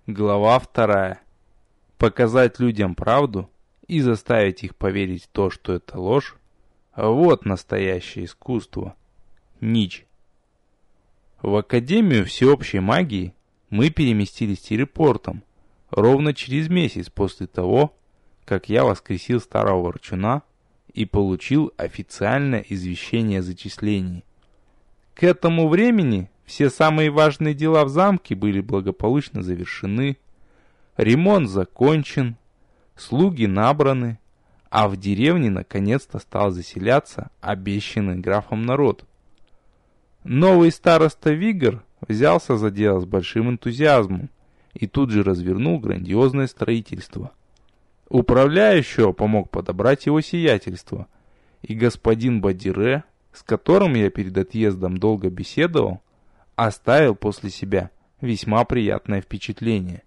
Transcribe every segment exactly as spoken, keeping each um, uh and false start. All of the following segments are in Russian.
Глава вторая. Показать людям правду и заставить их поверить в то, что это ложь, вот настоящее искусство. Нич. В Академию всеобщей магии мы переместились телепортом ровно через месяц после того, как я воскресил старого ворчуна и получил официальное извещение о зачислении. К этому времени все самые важные дела в замке были благополучно завершены, ремонт закончен, слуги набраны, а в деревне наконец-то стал заселяться обещанный графом народ. Новый староста Вигор взялся за дело с большим энтузиазмом и тут же развернул грандиозное строительство. Управляющего помог подобрать его сиятельство, и господин Бадире, с которым я перед отъездом долго беседовал, оставил после себя весьма приятное впечатление.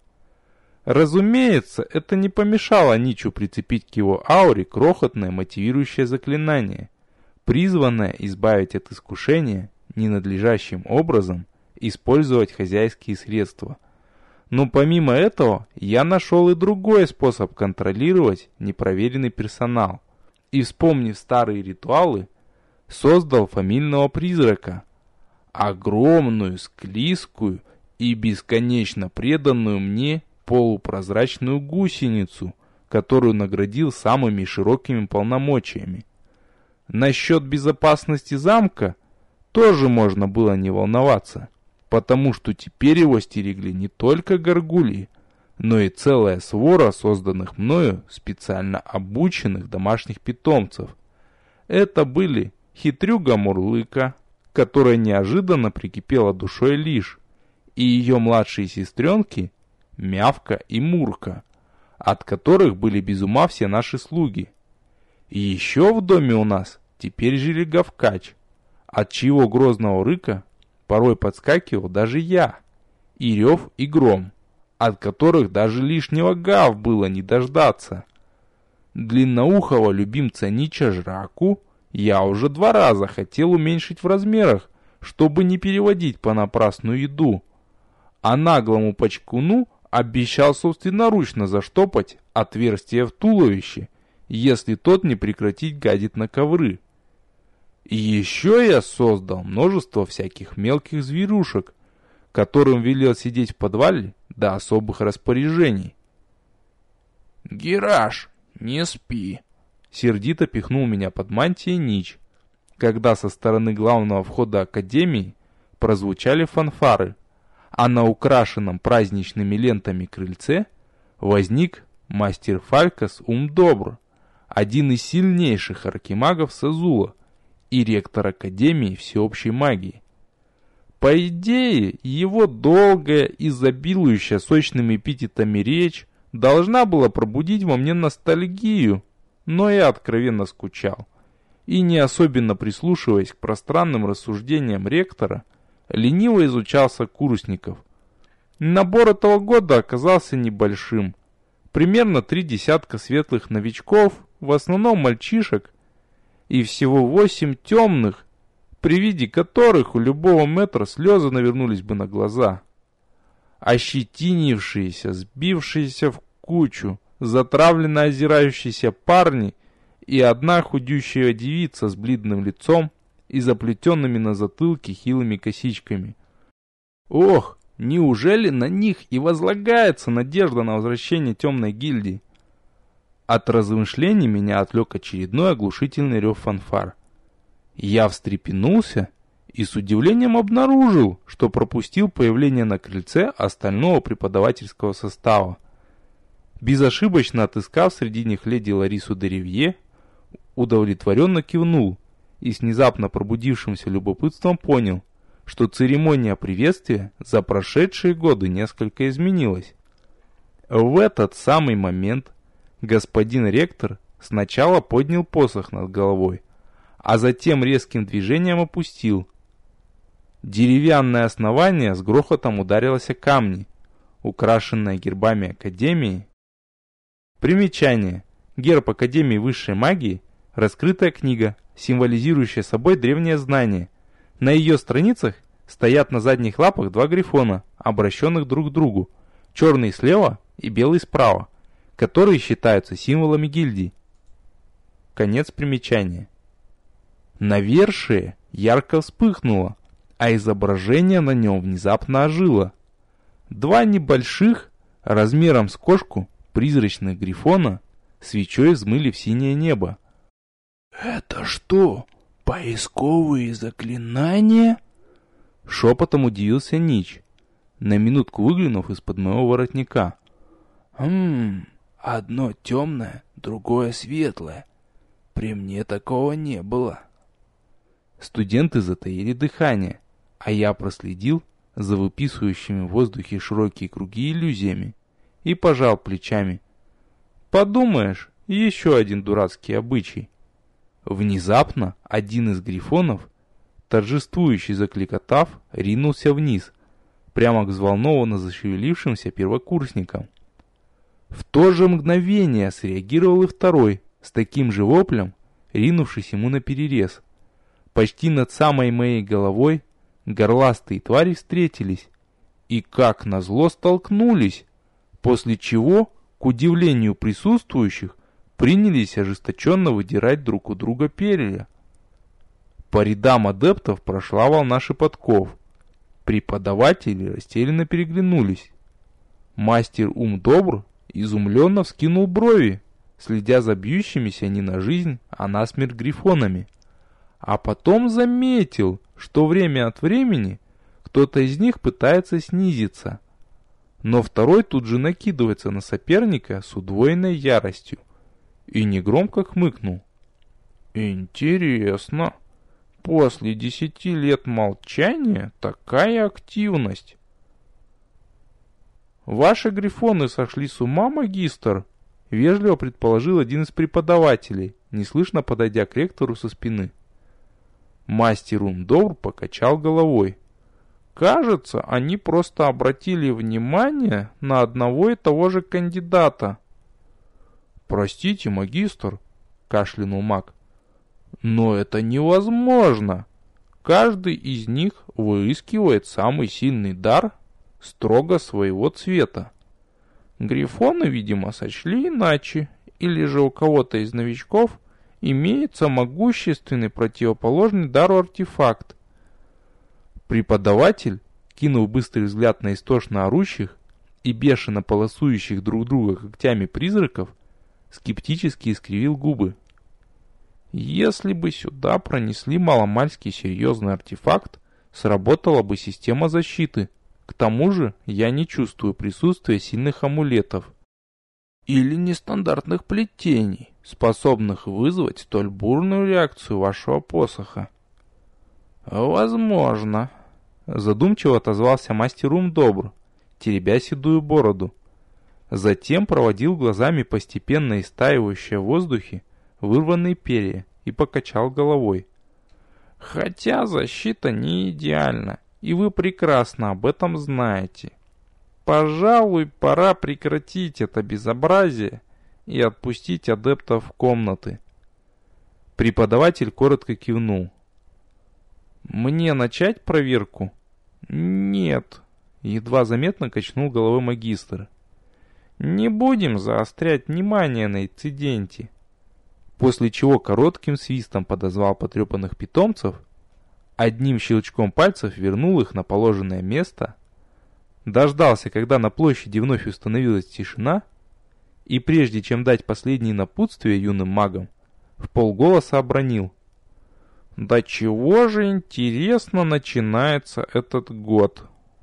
Разумеется, это не помешало Ничу прицепить к его ауре крохотное мотивирующее заклинание, призванное избавить от искушения ненадлежащим образом использовать хозяйские средства. Но помимо этого, я нашел и другой способ контролировать непроверенный персонал. И, вспомнив старые ритуалы, создал фамильного призрака, огромную, склизкую и бесконечно преданную мне полупрозрачную гусеницу, которую наградил самыми широкими полномочиями. Насчет безопасности замка тоже можно было не волноваться, потому что теперь его стерегли не только горгульи, но и целая свора созданных мною специально обученных домашних питомцев. Это были хитрюга Мурлыка, которая неожиданно прикипела душой Лиш, и ее младшие сестренки Мявка и Мурка, от которых были без ума все наши слуги. И еще в доме у нас теперь жили Гавкач, от чьего грозного рыка порой подскакивал даже я, и Рев, и Гром, от которых даже лишнего гав было не дождаться. Длинноухого любимца Нича Жраку я уже два раза хотел уменьшить в размерах, чтобы не переводить понапрасну еду, а наглому Пачкуну обещал собственноручно заштопать отверстие в туловище, если тот не прекратит гадить на ковры. И еще я создал множество всяких мелких зверушек, которым велел сидеть в подвале до особых распоряжений. «Гераш, не спи!» — сердито пихнул меня под мантией Нич, когда со стороны главного входа Академии прозвучали фанфары, а на украшенном праздничными лентами крыльце возник мастер Фалькас Умдобр, один из сильнейших архимагов Сазула и ректор Академии всеобщей магии. По идее, его долгая, изобилующая сочными эпитетами речь должна была пробудить во мне ностальгию, но я откровенно скучал, и не особенно прислушиваясь к пространным рассуждениям ректора, лениво изучал сокурсников. Набор этого года оказался небольшим. Примерно три десятка светлых новичков, в основном мальчишек, и всего восемь темных, при виде которых у любого мэтра слезы навернулись бы на глаза. Ощетинившиеся, сбившиеся в кучу, затравленно озирающиеся парни и одна худющая девица с бледным лицом и заплетенными на затылке хилыми косичками. Ох, неужели на них и возлагается надежда на возвращение темной гильдии? От размышлений меня отвлек очередной оглушительный рев фанфар. Я встрепенулся и с удивлением обнаружил, что пропустил появление на крыльце остального преподавательского состава. Безошибочно отыскав среди них леди Ларису де Ривье, удовлетворенно кивнул и с внезапно пробудившимся любопытством понял, что церемония приветствия за прошедшие годы несколько изменилась. В этот самый момент господин ректор сначала поднял посох над головой, а затем резким движением опустил. Деревянное основание с грохотом ударилось о камни, украшенное гербами Академии. Примечание. Герб Академии высшей магии – раскрытая книга, символизирующая собой древнее знание. На ее страницах стоят на задних лапах два грифона, обращенных друг к другу. черный слева и белый справа, которые считаются символами гильдии. Конец примечания. Навершие ярко вспыхнуло, а изображение на нем внезапно ожило. Два небольших, размером с кошку, призрачных грифона свечой взмыли в синее небо. «Это что, поисковые заклинания?» Шепотом удивился Нич, на минутку выглянув из-под моего воротника. «Хм, одно темное, другое светлое. При мне такого не было». Студенты затаили дыхание, а я проследил за выписывающими в воздухе широкие круги иллюзиями и пожал плечами. Подумаешь, еще один дурацкий обычай. Внезапно один из грифонов, торжествующий закликотав, ринулся вниз, прямо к взволнованно зашевелившимся первокурсникам. В то же мгновение среагировал и второй, с таким же воплем, ринувшись ему наперерез. Почти над самой моей головой горластые твари встретились и, как назло, столкнулись, после чего, к удивлению присутствующих, принялись ожесточенно выдирать друг у друга перья. По рядам адептов прошла волна шепотков. Преподаватели растерянно переглянулись. Мастер Ум Добр изумленно вскинул брови, следя за бьющимися не на жизнь, а на смерть грифонами. А потом заметил, что время от времени кто-то из них пытается снизиться. Но второй тут же накидывается на соперника с удвоенной яростью и негромко хмыкнул. «Интересно, после десяти лет молчания такая активность». «Ваши грифоны сошли с ума, магистр?» — вежливо предположил один из преподавателей, неслышно подойдя к ректору со спины. Мастер Ум Добр покачал головой. «Кажется, они просто обратили внимание на одного и того же кандидата». «Простите, магистр», — кашлянул маг, — «но это невозможно. Каждый из них выискивает самый сильный дар строго своего цвета. Грифоны, видимо, сочли иначе, или же у кого-то из новичков имеется могущественный противоположный дару артефакт». Преподаватель, кинув быстрый взгляд на истошно орущих и бешено полосующих друг друга когтями призраков, скептически искривил губы. «Если бы сюда пронесли маломальски серьезный артефакт, сработала бы система защиты. К тому же я не чувствую присутствия сильных амулетов или нестандартных плетений, способных вызвать столь бурную реакцию вашего посоха». «Возможно», — задумчиво отозвался мастер Ум Добр, теребя седую бороду. Затем проводил глазами постепенно истаивающие в воздухе вырванные перья и покачал головой. «Хотя защита не идеальна, и вы прекрасно об этом знаете. Пожалуй, пора прекратить это безобразие и отпустить адептов в комнаты». Преподаватель коротко кивнул. «Мне начать проверку?» «Нет», — едва заметно качнул головой магистр. «Не будем заострять внимание на инциденте». После чего коротким свистом подозвал потрепанных питомцев, одним щелчком пальцев вернул их на положенное место, дождался, когда на площади вновь установилась тишина, и прежде чем дать последние напутствия юным магам, вполголоса обронил: «Да чего же интересно начинается этот год?»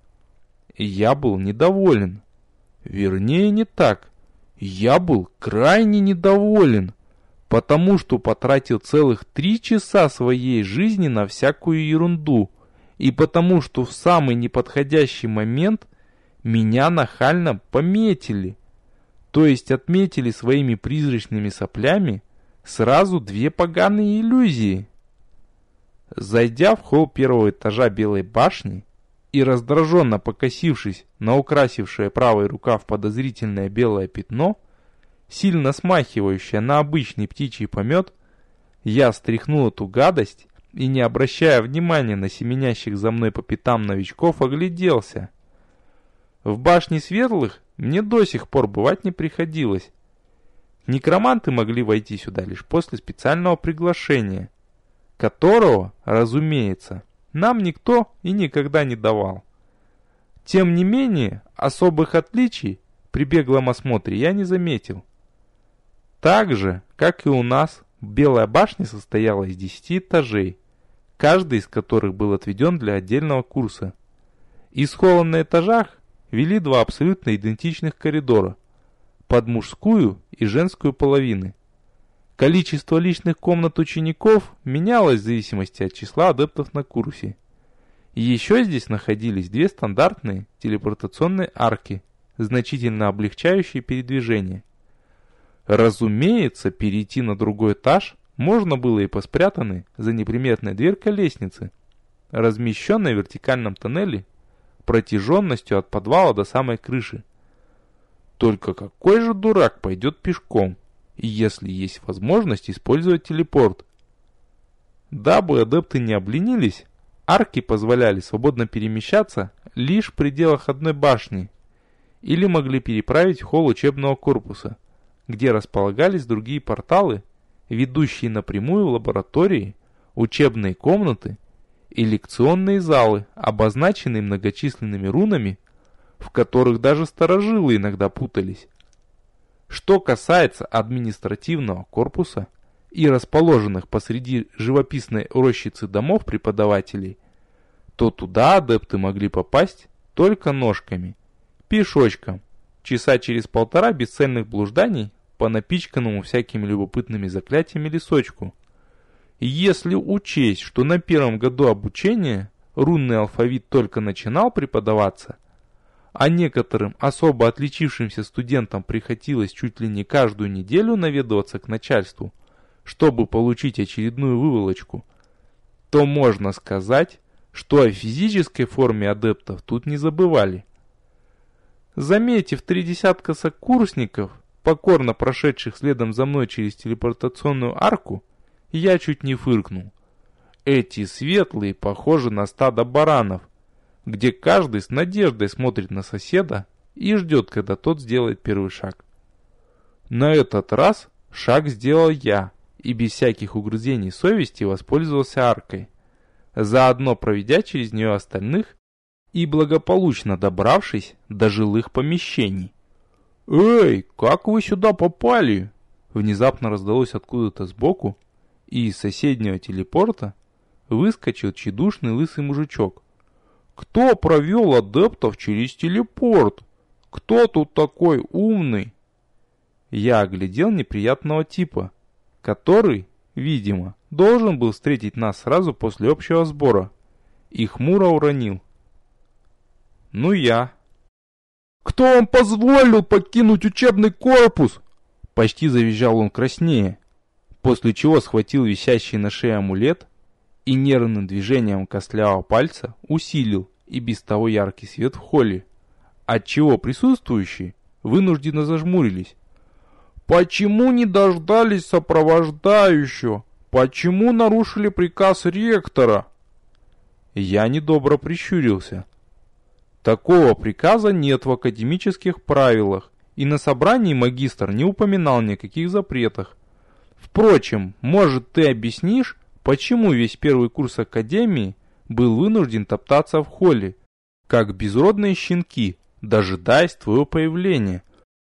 Я был недоволен. Вернее, не так. Я был крайне недоволен, потому что потратил целых три часа своей жизни на всякую ерунду, и потому что в самый неподходящий момент меня нахально пометили, то есть отметили своими призрачными соплями сразу две поганые иллюзии. Зайдя в холл первого этажа Белой башни и раздраженно покосившись на украсившее правый рукав подозрительное белое пятно, сильно смахивающее на обычный птичий помет, я стряхнул эту гадость и, не обращая внимания на семенящих за мной по пятам новичков, огляделся. В башне Светлых мне до сих пор бывать не приходилось. Некроманты могли войти сюда лишь после специального приглашения, которого, разумеется, нам никто и никогда не давал. Тем не менее, особых отличий при беглом осмотре я не заметил. Так же, как и у нас, Белая башня состояла из десяти этажей, каждый из которых был отведен для отдельного курса. Из холла на этажах вели два абсолютно идентичных коридора, под мужскую и женскую половины. Количество личных комнат учеников менялось в зависимости от числа адептов на курсе. И еще здесь находились две стандартные телепортационные арки, значительно облегчающие передвижение. Разумеется, перейти на другой этаж можно было и по спрятанной за неприметной дверкой лестницы, размещенной в вертикальном тоннеле протяженностью от подвала до самой крыши. Только какой же дурак пойдет пешком, если есть возможность использовать телепорт? Дабы адепты не обленились, арки позволяли свободно перемещаться лишь в пределах одной башни или могли переправить в холл учебного корпуса, где располагались другие порталы, ведущие напрямую в лаборатории, учебные комнаты и лекционные залы, обозначенные многочисленными рунами, в которых даже старожилы иногда путались. Что касается административного корпуса и расположенных посреди живописной рощицы домов преподавателей, то туда адепты могли попасть только ножками, пешочком, часа через полтора бесцельных блужданий по напичканному всякими любопытными заклятиями лесочку. И если учесть, что на первом году обучения рунный алфавит только начинал преподаваться, а некоторым особо отличившимся студентам приходилось чуть ли не каждую неделю наведываться к начальству, чтобы получить очередную выволочку, то можно сказать, что о физической форме адептов тут не забывали. Заметив три десятка сокурсников, покорно прошедших следом за мной через телепортационную арку, я чуть не фыркнул. Эти светлые похожи на стадо баранов, где каждый с надеждой смотрит на соседа и ждет, когда тот сделает первый шаг. На этот раз шаг сделал я и без всяких угрызений совести воспользовался аркой, заодно проведя через нее остальных и благополучно добравшись до жилых помещений. «Эй, как вы сюда попали?» Внезапно раздалось откуда-то сбоку, и из соседнего телепорта выскочил тщедушный лысый мужичок. «Кто провел адептов через телепорт? Кто тут такой умный?» Я оглядел неприятного типа, который, видимо, должен был встретить нас сразу после общего сбора, и хмуро уронил: «Ну я». «Кто вам позволил покинуть учебный корпус?» Почти завизжал он краснее, после чего схватил висящий на шее амулет и нервным движением костлявого пальца усилил и без того яркий свет в холле, отчего присутствующие вынужденно зажмурились. «Почему не дождались сопровождающего? Почему нарушили приказ ректора?» Я недобро прищурился. Такого приказа нет в академических правилах, и на собрании магистр не упоминал ни о каких запретах. Впрочем, может, ты объяснишь, почему весь первый курс академии был вынужден топтаться в холле, как безродные щенки, дожидаясь твоего появления?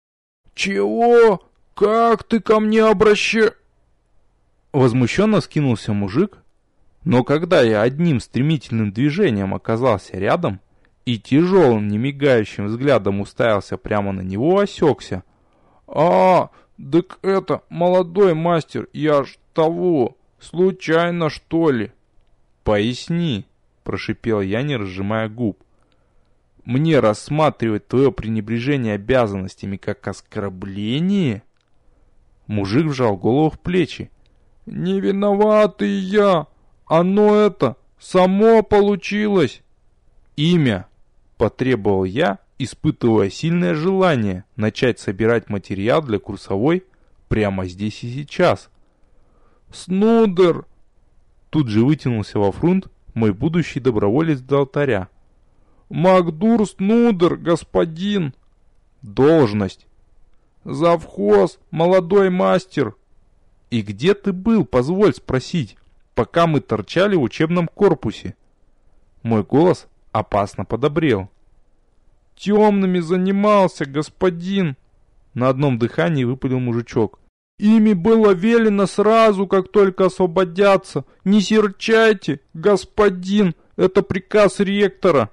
«Чего? Как ты ко мне обращаешься?» Возмущенно скинулся мужик, но когда я одним стремительным движением оказался рядом и тяжелым, немигающим взглядом уставился прямо на него, осекся. «А, так это, молодой мастер, я ж того, случайно что ли?» «Поясни», — прошипел я, не разжимая губ. «Мне рассматривать твое пренебрежение обязанностями как оскорбление?» Мужик вжал голову в плечи. «Не виноватый я, оно это, само получилось». «Имя», — потребовал я, испытывая сильное желание начать собирать материал для курсовой прямо здесь и сейчас. «Снудер!» Тут же вытянулся во фрунт мой будущий доброволец до алтаря. Макдур Снудер, господин. Должность. Завхоз, молодой мастер. И где ты был, позволь спросить, пока мы торчали в учебном корпусе? Мой голос опасно подобрел. Темными занимался, господин. На одном дыхании выпалил мужичок. Ими было велено сразу, как только освободятся. Не серчайте, господин, это приказ ректора.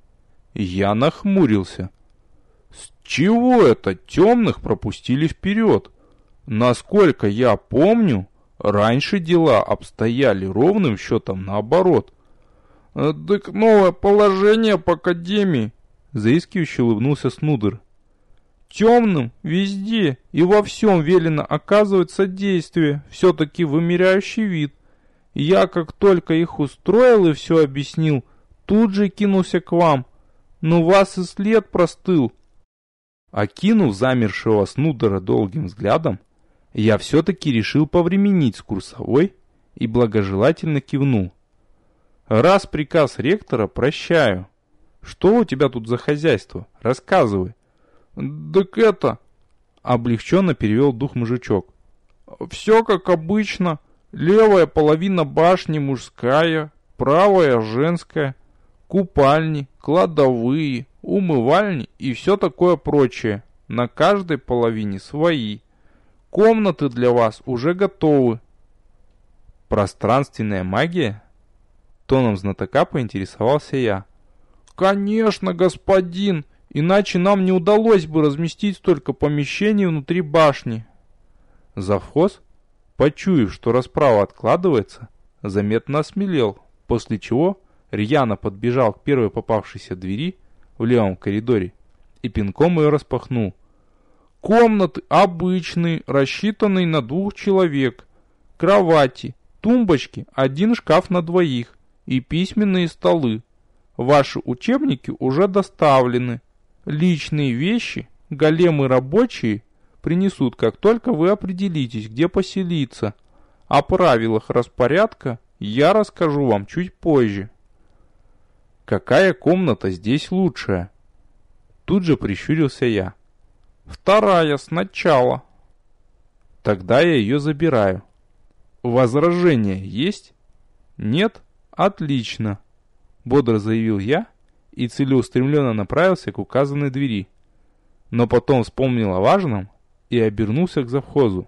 Я нахмурился. С чего это темных пропустили вперед? Насколько я помню, раньше дела обстояли ровным счетом наоборот. Так новое положение по академии, заискивающе улыбнулся Снудер. Темным везде и во всем велено оказывать содействие, все-таки вымеряющий вид. Я, как только их устроил и все объяснил, тут же кинулся к вам, но вас и след простыл. Окинув замершего Снудера долгим взглядом, я все-таки решил повременить с курсовой и благожелательно кивнул. Раз приказ ректора, прощаю. Что у тебя тут за хозяйство? Рассказывай. «Так это...» — облегченно перевел дух мужичок. «Все как обычно. Левая половина башни мужская, правая женская, купальни, кладовые, умывальни и все такое прочее. На каждой половине свои. Комнаты для вас уже готовы». «Пространственная магия?» Тоном знатока поинтересовался я. «Конечно, господин. Иначе нам не удалось бы разместить столько помещений внутри башни». Завхоз, почуяв, что расправа откладывается, заметно осмелел, после чего рьяно подбежал к первой попавшейся двери в левом коридоре и пинком ее распахнул. «Комнаты обычные, рассчитанные на двух человек. Кровати, тумбочки, один шкаф на двоих и письменные столы. Ваши учебники уже доставлены. Личные вещи, големы рабочие принесут, как только вы определитесь, где поселиться. О правилах распорядка я расскажу вам чуть позже». «Какая комната здесь лучшая?» Тут же прищурился я. «Вторая сначала». «Тогда я ее забираю». «Возражения есть?» «Нет? Отлично», — бодро заявил я и целеустремленно направился к указанной двери. Но потом вспомнил о важном и обернулся к завхозу.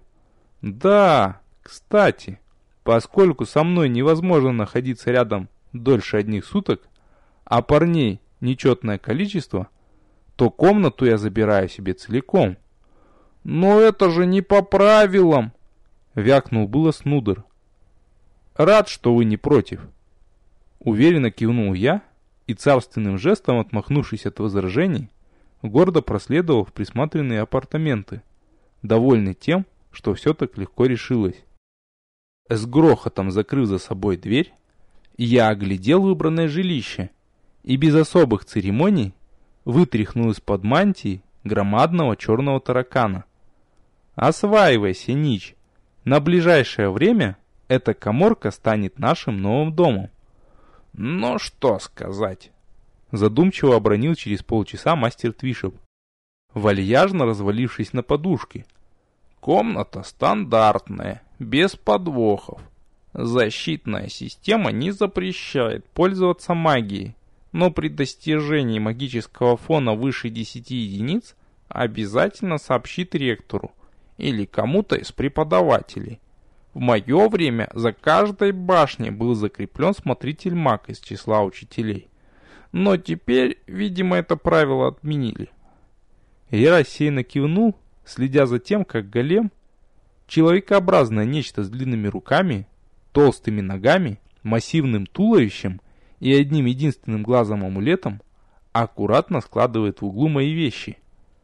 «Да, кстати, поскольку со мной невозможно находиться рядом дольше одних суток, а парней нечетное количество, то комнату я забираю себе целиком». «Но это же не по правилам!» — вякнул было Снудер. «Рад, что вы не против». Уверенно кивнул я и царственным жестом, отмахнувшись от возражений, гордо проследовал в присмотренные апартаменты, довольный тем, что все так легко решилось. С грохотом закрыв за собой дверь, я оглядел выбранное жилище и без особых церемоний вытряхнул из-под мантии громадного черного таракана. «Осваивайся, Нич. На ближайшее время эта каморка станет нашим новым домом». «Ну что сказать?» Задумчиво обронил через полчаса мастер Твишев, вальяжно развалившись на подушке. «Комната стандартная, без подвохов. Защитная система не запрещает пользоваться магией, но при достижении магического фона выше десяти единиц обязательно сообщит ректору или кому-то из преподавателей. В мое время за каждой башней был закреплен смотритель-маг из числа учителей. Но теперь, видимо, это правило отменили». Я рассеянно кивнул, следя за тем, как голем, человекообразное нечто с длинными руками, толстыми ногами, массивным туловищем и одним единственным глазом-амулетом, аккуратно складывает в углу мои вещи.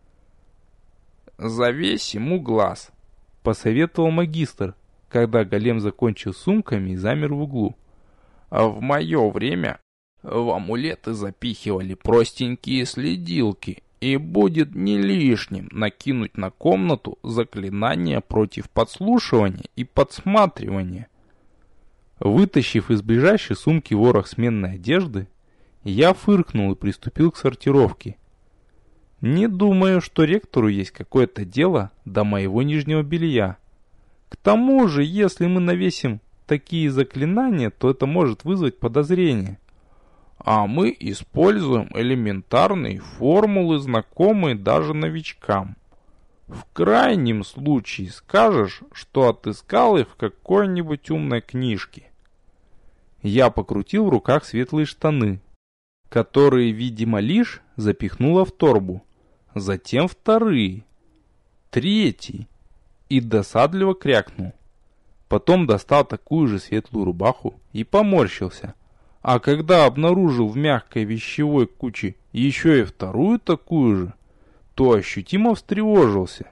«Завесь ему глаз», — посоветовал магистр, когда голем закончил сумками и замер в углу. «А в мое время в амулеты запихивали простенькие следилки, и будет не лишним накинуть на комнату заклинания против подслушивания и подсматривания». Вытащив из ближайшей сумки ворох сменной одежды, Я фыркнул и приступил к сортировке. Не думаю, что ректору есть какое-то дело до моего нижнего белья. К тому же, если мы навесим такие заклинания, то это может вызвать подозрение. А мы используем элементарные формулы, знакомые даже новичкам. В крайнем случае скажешь, что отыскал их в какой-нибудь умной книжке. Я покрутил в руках светлые штаны, которые, видимо, лишь запихнула в торбу. Затем вторые, третий и досадливо крякнул. Потом достал такую же светлую рубаху и поморщился. А когда обнаружил в мягкой вещевой куче еще и вторую такую же, то ощутимо встревожился.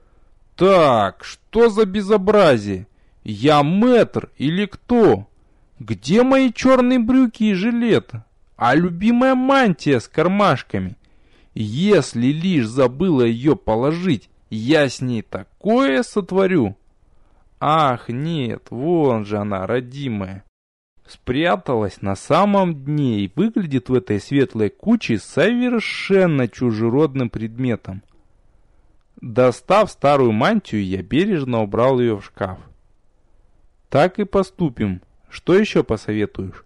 Так, что за безобразие? Я мэтр или кто? Где мои черные брюки и жилет? А любимая мантия с кармашками? Если лишь забыла ее положить, я с ней такое сотворю. Ах, нет, вон же она, родимая. Спряталась на самом дне и выглядит в этой светлой куче совершенно чужеродным предметом. Достав старую мантию, я бережно убрал ее в шкаф. Так и поступим. Что еще посоветуешь?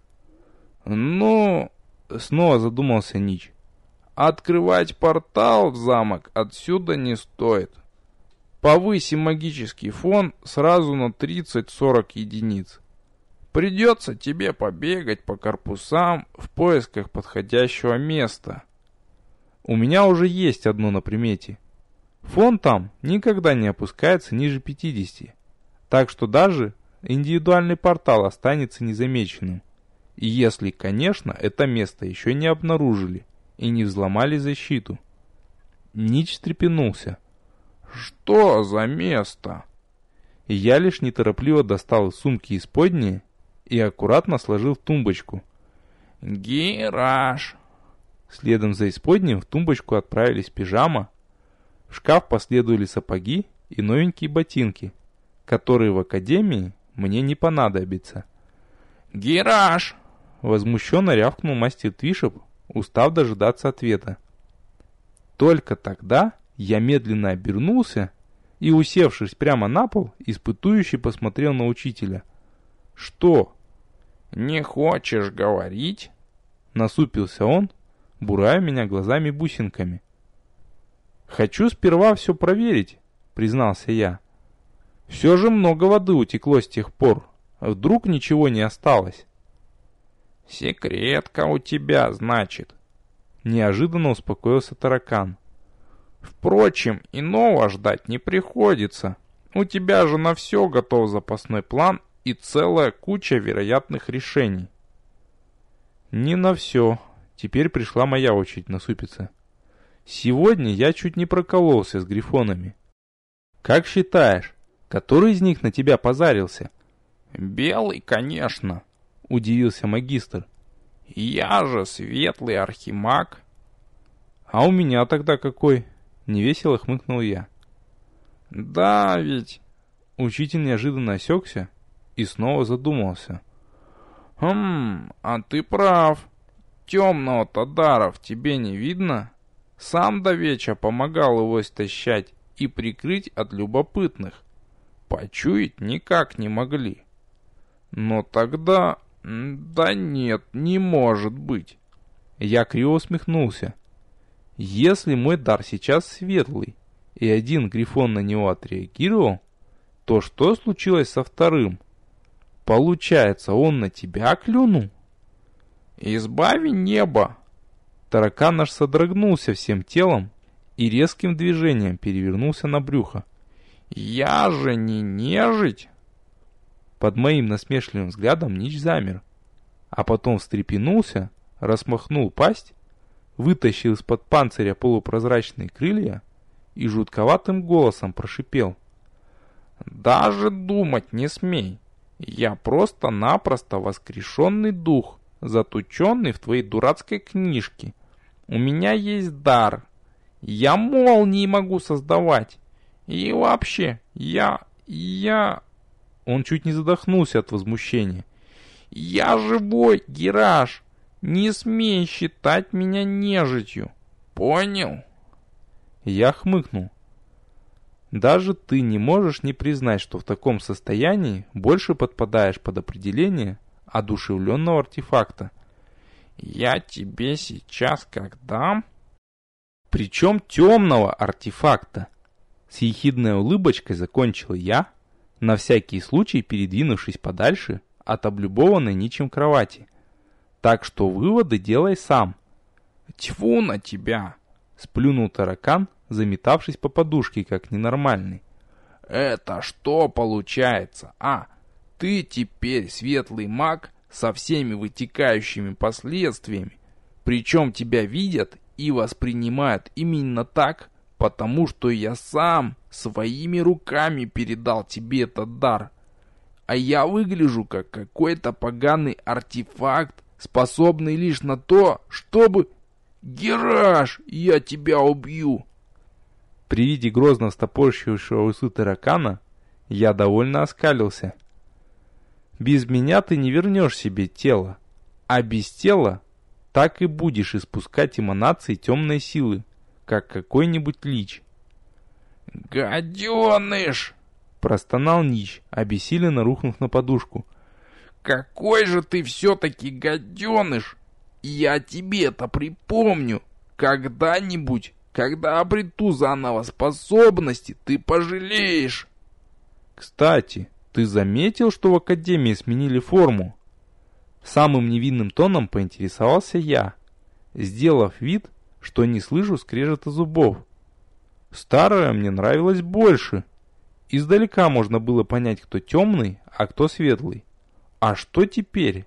Ну, снова задумался Нич. Открывать портал в замок отсюда не стоит. Повысим магический фон сразу на тридцать-сорок единиц. Придется тебе побегать по корпусам в поисках подходящего места. У меня уже есть одно на примете. Фон там никогда не опускается ниже пятидесяти, так что даже индивидуальный портал останется незамеченным. И если, конечно, это место еще не обнаружили и не взломали защиту. Нич встрепенулся. Что за место? И я лишь неторопливо достал из сумки исподнее и аккуратно сложил в тумбочку. Гираж. Следом за исподним в тумбочку отправились пижама. В шкаф последовали сапоги и новенькие ботинки, которые в академии мне не понадобятся. Гираж! Возмущенно рявкнул мастер Твишеп, устав дожидаться ответа. Только тогда я медленно обернулся и, усевшись прямо на пол, испытующе посмотрел на учителя. «Что? Не хочешь говорить?» Насупился он, бурая меня глазами-бусинками. «Хочу сперва все проверить», — признался я. «Все же много воды утекло с тех пор. Вдруг ничего не осталось?» «Секретка у тебя, значит», — неожиданно успокоился таракан. «Впрочем, иного ждать не приходится. У тебя же на все готов запасной план и целая куча вероятных решений». «Не на все. Теперь пришла моя очередь насупиться. Сегодня я чуть не прокололся с грифонами. Как считаешь, который из них на тебя позарился?» «Белый, конечно», — удивился магистр. «Я же светлый архимаг». «А у меня тогда какой?» — невесело хмыкнул я. «Да ведь...» Учитель неожиданно осекся и снова задумался. «Хм, а ты прав. Темного-то дара в тебе не видно. Сам давеча помогал его истощать и прикрыть от любопытных. Почуять никак не могли. Но тогда... Да нет, не может быть». Я криво усмехнулся. Если мой дар сейчас светлый, и один грифон на него отреагировал, то что случилось со вторым? Получается, он на тебя клюнул? «Избави небо!» Таракан наш содрогнулся всем телом и резким движением перевернулся на брюхо. «Я же не нежить!» Под моим насмешливым взглядом Нич замер, а потом встрепенулся, распахнул пасть, вытащил из-под панциря полупрозрачные крылья и жутковатым голосом прошипел. «Даже думать не смей! Я просто-напросто воскрешенный дух, заточенный в твоей дурацкой книжке. У меня есть дар. Я молнии могу создавать. И вообще, я... я...» Он чуть не задохнулся от возмущения. «Я живой, Гираж! Не смей считать меня нежитью. Понял? Я хмыкнул. Даже ты не можешь не признать, что в таком состоянии больше подпадаешь под определение одушевленного артефакта. Я тебе сейчас как дам? Причем темного артефакта. С ехидной улыбочкой закончил я, на всякий случай передвинувшись подальше от облюбованной ничем кровати. Так что выводы делай сам. Тьфу на тебя! Сплюнул таракан, заметавшись по подушке, как ненормальный. Это что получается, а? Ты теперь светлый маг со всеми вытекающими последствиями. Причем тебя видят и воспринимают именно так, потому что я сам своими руками передал тебе этот дар. А я выгляжу как какой-то поганый артефакт, способный лишь на то, чтобы... Гераш, я тебя убью! При виде грозно встопорщившего усы таракана я довольно оскалился. Без меня ты не вернешь себе тело, а без тела так и будешь испускать эманации темной силы, как какой-нибудь лич. «Гаденыш!» — простонал Нич, обессиленно рухнув на подушку. «Какой же ты все-таки гаденыш! Я тебе это припомню! Когда-нибудь, когда обрету заново способности, ты пожалеешь!» «Кстати, ты заметил, что в Академии сменили форму?» Самым невинным тоном поинтересовался я, сделав вид, что не слышу скрежета зубов. Старая мне нравилась больше. Издалека можно было понять, кто темный, а кто светлый. А что теперь?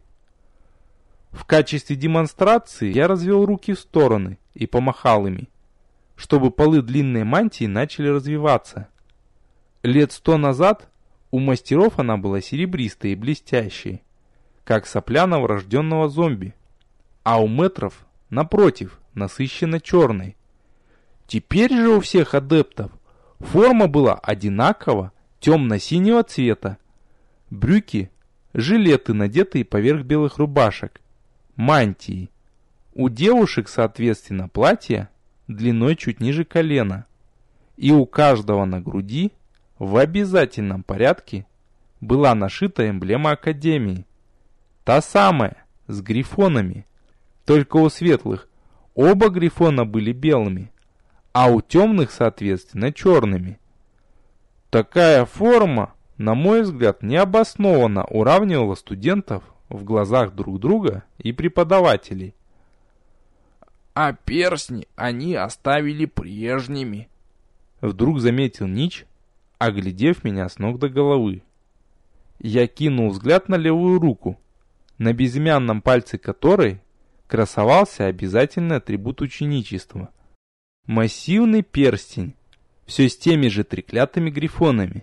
В качестве демонстрации я развел руки в стороны и помахал ими, чтобы полы длинной мантии начали развиваться. Лет сто назад у мастеров она была серебристой и блестящей, как сопля новорожденного зомби, а у мэтров, напротив, насыщенно черной. Теперь же у всех адептов форма была одинаково темно-синего цвета. Брюки, жилеты, надетые поверх белых рубашек, мантии. У девушек, соответственно, платья длиной чуть ниже колена. И у каждого на груди в обязательном порядке была нашита эмблема Академии. Та самая, с грифонами. Только у светлых оба грифона были белыми, а у темных, соответственно, черными. Такая форма, на мой взгляд, необоснованно уравнивала студентов в глазах друг друга и преподавателей. «А перстни они оставили прежними», — вдруг заметил Нич, оглядев меня с ног до головы. Я кинул взгляд на левую руку, на безымянном пальце которой красовался обязательный атрибут ученичества. Массивный перстень, все с теми же треклятыми грифонами.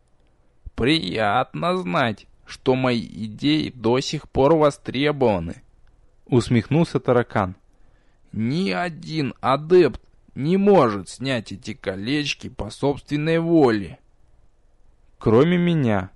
«Приятно знать, что мои идеи до сих пор востребованы», — усмехнулся таракан. «Ни один адепт не может снять эти колечки по собственной воле». «Кроме меня».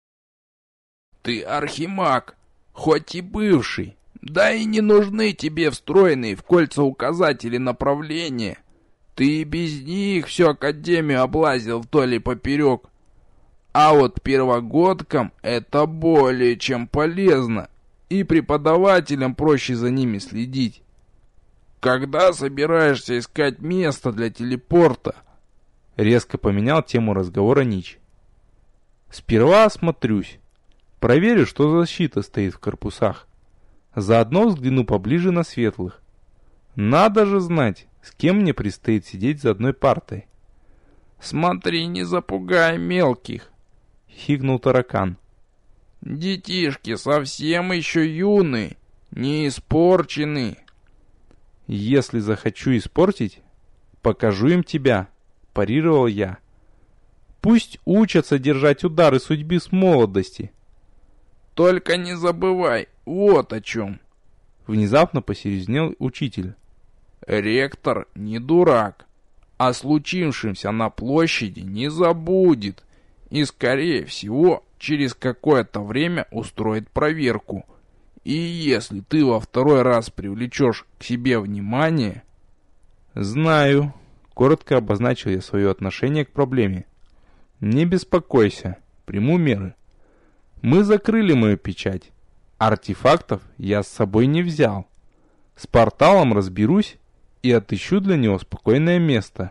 «Ты архимаг, хоть и бывший, да и не нужны тебе встроенные в кольца указатели направления. Ты и без них всю Академию облазил вдоль и поперек. А вот первогодкам это более чем полезно, и преподавателям проще за ними следить. Когда собираешься искать место для телепорта?» Резко поменял тему разговора Нич. «Сперва осмотрюсь. Проверю, что за защита стоит в корпусах. Заодно взгляну поближе на светлых. Надо же знать, с кем мне предстоит сидеть за одной партой». «Смотри, не запугай мелких», — хикнул таракан. «Детишки совсем еще юные, не испорчены». «Если захочу испортить, покажу им тебя», — парировал я. «Пусть учатся держать удары судьбы с молодости». «Только не забывай, вот о чем», — внезапно посерьезнел учитель. «Ректор не дурак, о случившемся на площади не забудет и, скорее всего, через какое-то время устроит проверку. И если ты во второй раз привлечешь к себе внимание... Знаю. Коротко обозначил я свое отношение к проблеме. Не беспокойся, приму меры. Мы закрыли мою печать. Артефактов я с собой не взял. С порталом разберусь и отыщу для него спокойное место.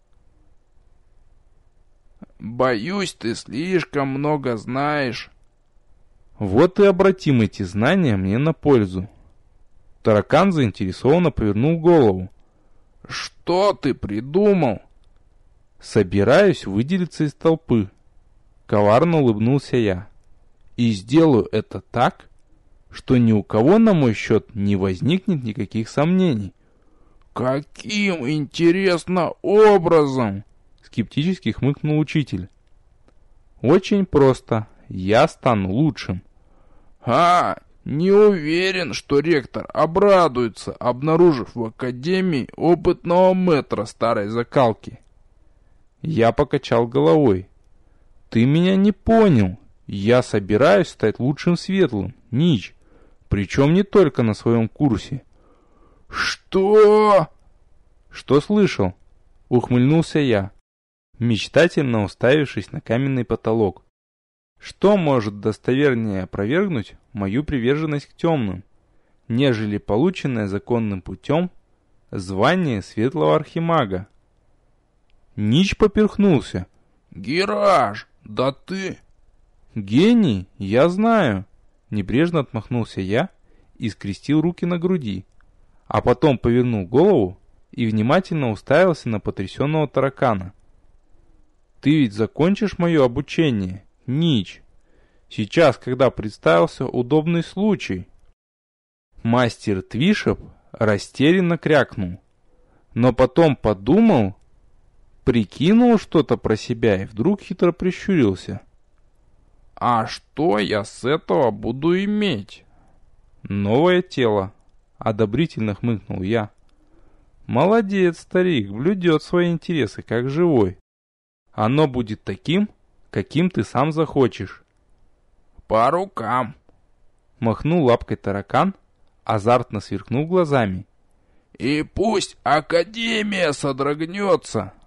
Боюсь, ты слишком много знаешь. Вот и обратим эти знания мне на пользу. Таракан заинтересованно повернул голову. Что ты придумал? Собираюсь выделиться из толпы. Коварно улыбнулся я. И сделаю это так, что ни у кого на мой счет не возникнет никаких сомнений. Каким, интересно, образом? Скептически хмыкнул учитель. Очень просто. Я стану лучшим. А, не уверен, что ректор обрадуется, обнаружив в академии опытного мэтра старой закалки. Я покачал головой. Ты меня не понял. Я собираюсь стать лучшим светлым, Нич. Причем не только на своем курсе. Что? Что слышал? Ухмыльнулся я, мечтательно уставившись на каменный потолок. Что может достовернее опровергнуть мою приверженность к темным, нежели полученное законным путем звание светлого архимага? Нич поперхнулся. Гераж, да ты... Гений, я знаю. Небрежно отмахнулся я и скрестил руки на груди, а потом повернул голову и внимательно уставился на потрясенного таракана. Ты ведь закончишь мое обучение, Нич. Сейчас, когда представился удобный случай. Мастер Твишеп растерянно крякнул, но потом подумал, прикинул что-то про себя и вдруг хитро прищурился. А что я с этого буду иметь? Новое тело, одобрительно хмыкнул я. Молодец, старик, блюдет свои интересы, как живой. Оно будет таким, каким ты сам захочешь. По рукам. Махнул лапкой таракан, азартно сверкнув глазами. И пусть Академия содрогнется.